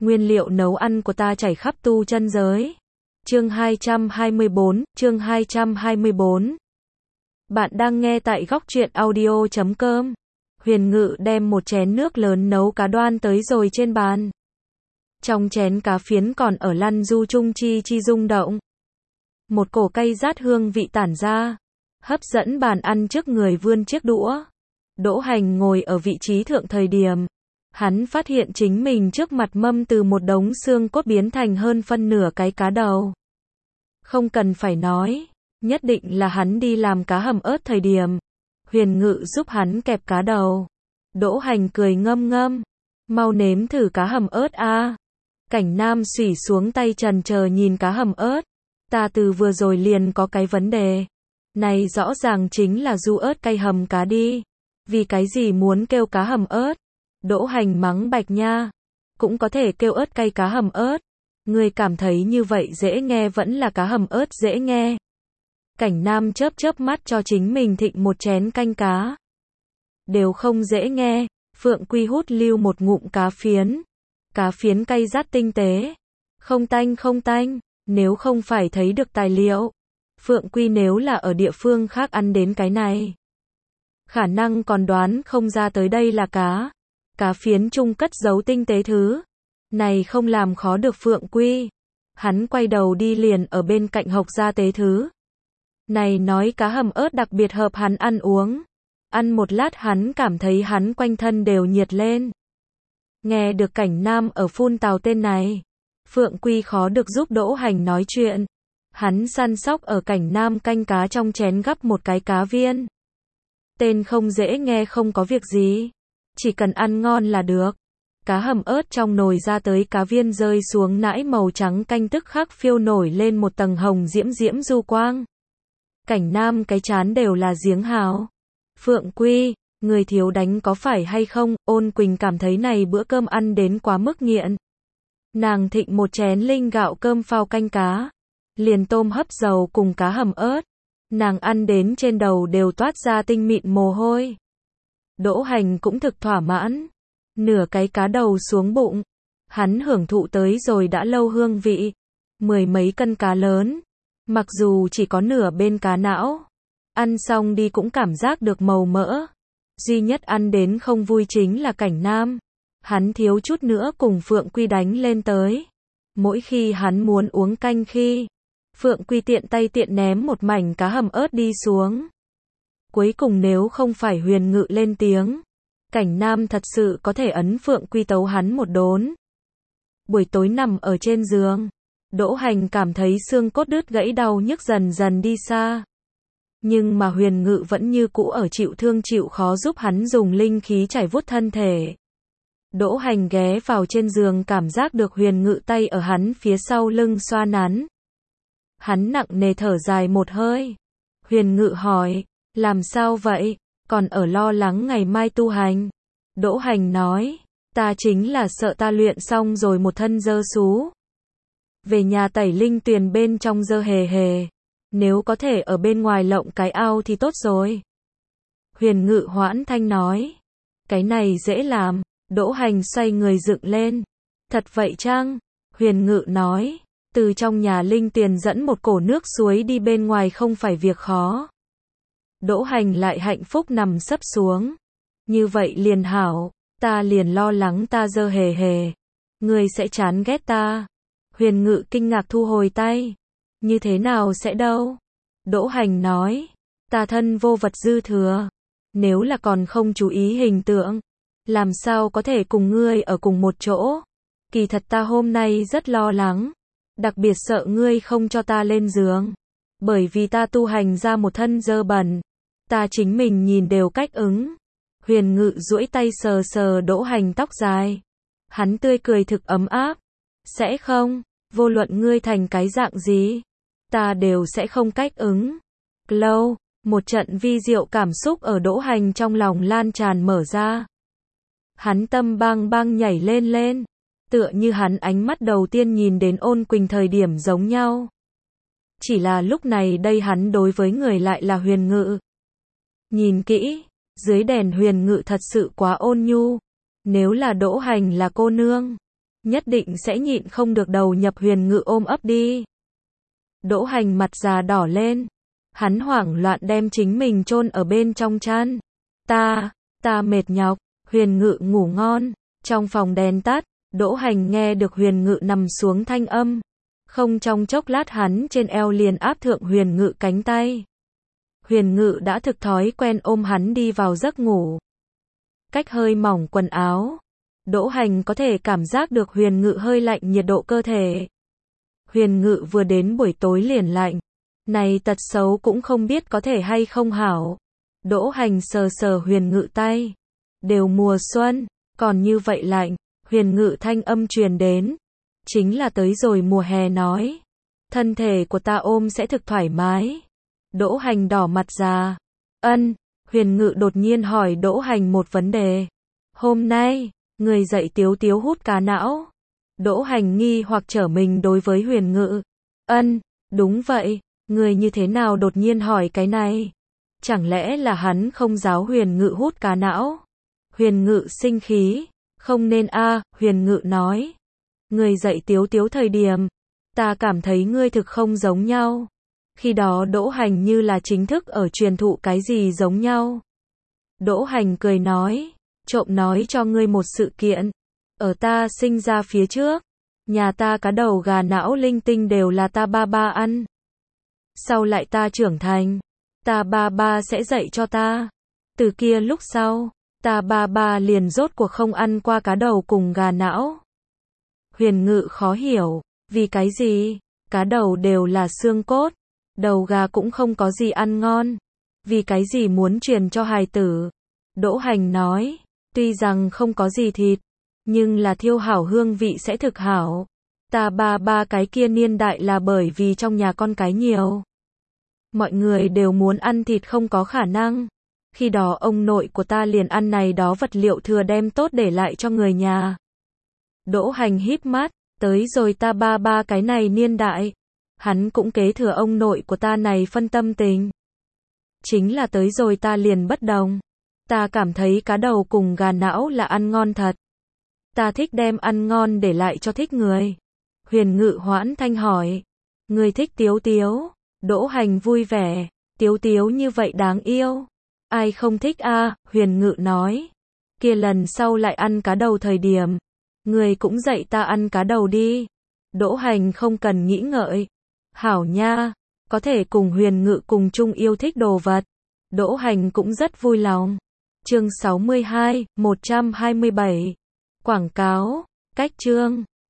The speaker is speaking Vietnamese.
Nguyên liệu nấu ăn của ta chảy khắp tu chân giới. Chương 224. Bạn đang nghe tại góc truyện audio.com. Huyền Ngự đem một chén nước lớn nấu cá đoan tới rồi trên bàn. Trong chén cá phiến còn ở lăn du chung chi rung động. Một cổ cay rát hương vị tản ra, hấp dẫn bàn ăn trước người vươn chiếc đũa. Đỗ Hành ngồi ở vị trí thượng thời điểm. Hắn phát hiện chính mình trước mặt mâm từ một đống xương cốt biến thành hơn phân nửa cái cá đầu. Không cần phải nói, nhất định là hắn đi làm cá hầm ớt thời điểm. Huyền Ngự giúp hắn kẹp cá đầu. Đỗ Hành cười ngâm ngâm. Mau nếm thử cá hầm ớt a. Cảnh Nam xủy xuống tay trần chờ nhìn cá hầm ớt. Ta từ vừa rồi liền có cái vấn đề. Này rõ ràng chính là du ớt cay hầm cá đi. Vì cái gì muốn kêu cá hầm ớt? Đỗ Hành mắng Bạch Nha. Cũng có thể kêu ớt cay cá hầm ớt. Ngươi cảm thấy như vậy dễ nghe vẫn là cá hầm ớt dễ nghe. Cảnh Nam chớp mắt cho chính mình thịnh một chén canh cá. Đều không dễ nghe. Phượng Quy hút lưu một ngụm cá phiến. Cá phiến cay rát tinh tế. Không tanh. Nếu không phải thấy được tài liệu. Phượng Quy nếu là ở địa phương khác ăn đến cái này. Khả năng còn đoán không ra tới đây là cá. Cá phiến chung cất giấu tinh tế thứ. Này không làm khó được Phượng Quy. Hắn quay đầu đi liền ở bên cạnh hộc ra tế thứ. Này nói cá hầm ớt đặc biệt hợp hắn ăn uống. Ăn một lát hắn cảm thấy hắn quanh thân đều nhiệt lên. Nghe được Cảnh Nam ở phun tào tên này. Phượng Quy khó được giúp Đỗ Hành nói chuyện. Hắn săn sóc ở Cảnh Nam canh cá trong chén gắp một cái cá viên. Tên không dễ nghe không có việc gì. Chỉ cần ăn ngon là được. Cá hầm ớt trong nồi ra tới cá viên rơi xuống nãi màu trắng canh tức khắc phiêu nổi lên một tầng hồng diễm du quang. Cảnh Nam cái chán đều là giếng hào. Phượng Quy, người thiếu đánh có phải hay không? Ôn Quỳnh cảm thấy này bữa cơm ăn đến quá mức nghiện. Nàng thịnh một chén linh gạo cơm phao canh cá. Liền tôm hấp dầu cùng cá hầm ớt. Nàng ăn đến trên đầu đều toát ra tinh mịn mồ hôi. Đỗ Hành cũng thực thỏa mãn. Nửa cái cá đầu xuống bụng. Hắn hưởng thụ tới rồi đã lâu hương vị. 10 mấy cân cá lớn. Mặc dù chỉ có nửa bên cá não. Ăn xong đi cũng cảm giác được màu mỡ. Duy nhất ăn đến không vui chính là Cảnh Nam. Hắn thiếu chút nữa cùng Phượng Quy đánh lên tới. Mỗi khi hắn muốn uống canh khi. Phượng Quy tiện tay tiện ném một mảnh cá hầm ớt đi xuống. Cuối cùng nếu không phải Huyền Ngự lên tiếng. Cảnh Nam thật sự có thể ấn Phượng Quy tấu hắn một đốn. Buổi tối nằm ở trên giường. Đỗ Hành cảm thấy xương cốt đứt gãy đau nhức dần đi xa. Nhưng mà Huyền Ngự vẫn như cũ ở chịu thương chịu khó giúp hắn dùng linh khí chảy vuốt thân thể. Đỗ Hành ghé vào trên giường cảm giác được Huyền Ngự tay ở hắn phía sau lưng xoa nắn. Hắn nặng nề thở dài một hơi. Huyền Ngự hỏi, làm sao vậy? Còn ở lo lắng ngày mai tu hành. Đỗ Hành nói, ta chính là sợ ta luyện xong rồi một thân dơ xú. Về nhà tẩy linh tuyền bên trong dơ hề. Nếu có thể ở bên ngoài lộng cái ao thì tốt rồi. Huyền Ngự hoãn thanh nói, cái này dễ làm. Đỗ Hành xoay người dựng lên. Thật vậy chăng? Huyền Ngự nói, từ trong nhà linh tuyền dẫn một cổ nước suối đi bên ngoài không phải việc khó. Đỗ Hành lại hạnh phúc nằm sấp xuống. Như vậy liền hảo, ta liền lo lắng ta dơ hề. Ngươi sẽ chán ghét ta. Huyền Ngự kinh ngạc thu hồi tay. Như thế nào sẽ đâu? Đỗ Hành nói, ta thân vô vật dư thừa. Nếu là còn không chú ý hình tượng, làm sao có thể cùng ngươi ở cùng một chỗ? Kỳ thật ta hôm nay rất lo lắng. Đặc biệt sợ ngươi không cho ta lên giường. Bởi vì ta tu hành ra một thân dơ bẩn. Ta chính mình nhìn đều cách ứng. Huyền Ngự duỗi tay sờ Đỗ Hành tóc dài. Hắn tươi cười thực ấm áp. Sẽ không, vô luận ngươi thành cái dạng gì, ta đều sẽ không cách ứng. Lâu, một trận vi diệu cảm xúc ở Đỗ Hành trong lòng lan tràn mở ra. Hắn tâm bang nhảy lên. Tựa như hắn ánh mắt đầu tiên nhìn đến Ôn Quỳnh thời điểm giống nhau. Chỉ là lúc này đây hắn đối với người lại là Huyền Ngự. Nhìn kỹ, dưới đèn Huyền Ngự thật sự quá ôn nhu. Nếu là Đỗ Hành là cô nương, nhất định sẽ nhịn không được đầu nhập Huyền Ngự ôm ấp đi. Đỗ Hành mặt già đỏ lên. Hắn hoảng loạn đem chính mình chôn ở bên trong chăn. Ta mệt nhọc. Huyền Ngự ngủ ngon. Trong phòng đèn tắt, Đỗ Hành nghe được Huyền Ngự nằm xuống thanh âm. Không trong chốc lát hắn trên eo liền áp thượng Huyền Ngự cánh tay. Huyền Ngự đã thực thói quen ôm hắn đi vào giấc ngủ. Cách hơi mỏng quần áo, Đỗ Hành có thể cảm giác được Huyền Ngự hơi lạnh nhiệt độ cơ thể. Huyền Ngự vừa đến buổi tối liền lạnh. Này tật xấu cũng không biết có thể hay không hảo. Đỗ Hành sờ sờ Huyền Ngự tay. Đều mùa xuân, còn như vậy lạnh. Huyền Ngự thanh âm truyền đến. Chính là tới rồi mùa hè nói. Thân thể của ta ôm sẽ thực thoải mái. Đỗ Hành đỏ mặt ra. Ân, Huyền Ngự đột nhiên hỏi Đỗ Hành một vấn đề. Hôm nay, người dậy Tiếu Tiếu hút cá não. Đỗ Hành nghi hoặc trở mình đối với Huyền Ngự. Ân, đúng vậy, người như thế nào đột nhiên hỏi cái này? Chẳng lẽ là hắn không giáo Huyền Ngự hút cá não? Huyền Ngự sinh khí. Không nên a, Huyền Ngự nói. Người dậy Tiếu Tiếu thời điểm, ta cảm thấy ngươi thực không giống nhau. Khi đó Đỗ Hành như là chính thức ở truyền thụ cái gì giống nhau. Đỗ Hành cười nói, trộm nói cho ngươi một sự kiện. Ở ta sinh ra phía trước, nhà ta cá đầu gà não linh tinh đều là ta ba ba ăn. Sau lại ta trưởng thành, ta ba ba sẽ dạy cho ta. Từ kia lúc sau, ta ba ba liền rốt cuộc không ăn qua cá đầu cùng gà não. Huyền Ngự khó hiểu, vì cái gì? Cá đầu đều là xương cốt, đầu gà cũng không có gì ăn ngon. Vì cái gì muốn truyền cho hài tử? Đỗ Hành nói, tuy rằng không có gì thịt, nhưng là thiêu hảo hương vị sẽ thực hảo. Ta ba ba cái kia niên đại là bởi vì trong nhà con cái nhiều. Mọi người đều muốn ăn thịt không có khả năng. Khi đó ông nội của ta liền ăn này đó vật liệu thừa đem tốt để lại cho người nhà. Đỗ Hành híp mắt, tới rồi ta ba ba cái này niên đại. Hắn cũng kế thừa ông nội của ta này phân tâm tình. Chính là tới rồi ta liền bất đồng. Ta cảm thấy cá đầu cùng gà não là ăn ngon thật. Ta thích đem ăn ngon để lại cho thích người. Huyền Ngự hoãn thanh hỏi. Người thích Tiếu Tiếu? Đỗ Hành vui vẻ. Tiếu Tiếu như vậy đáng yêu. Ai không thích a? Huyền Ngự nói. Kia lần sau lại ăn cá đầu thời điểm, người cũng dạy ta ăn cá đầu đi. Đỗ Hành không cần nghĩ ngợi. Hảo nha, có thể cùng Huyền Ngự cùng chung yêu thích đồ vật. Đỗ Hành cũng rất vui lòng. Chương 62, 127. Quảng cáo, cách chương.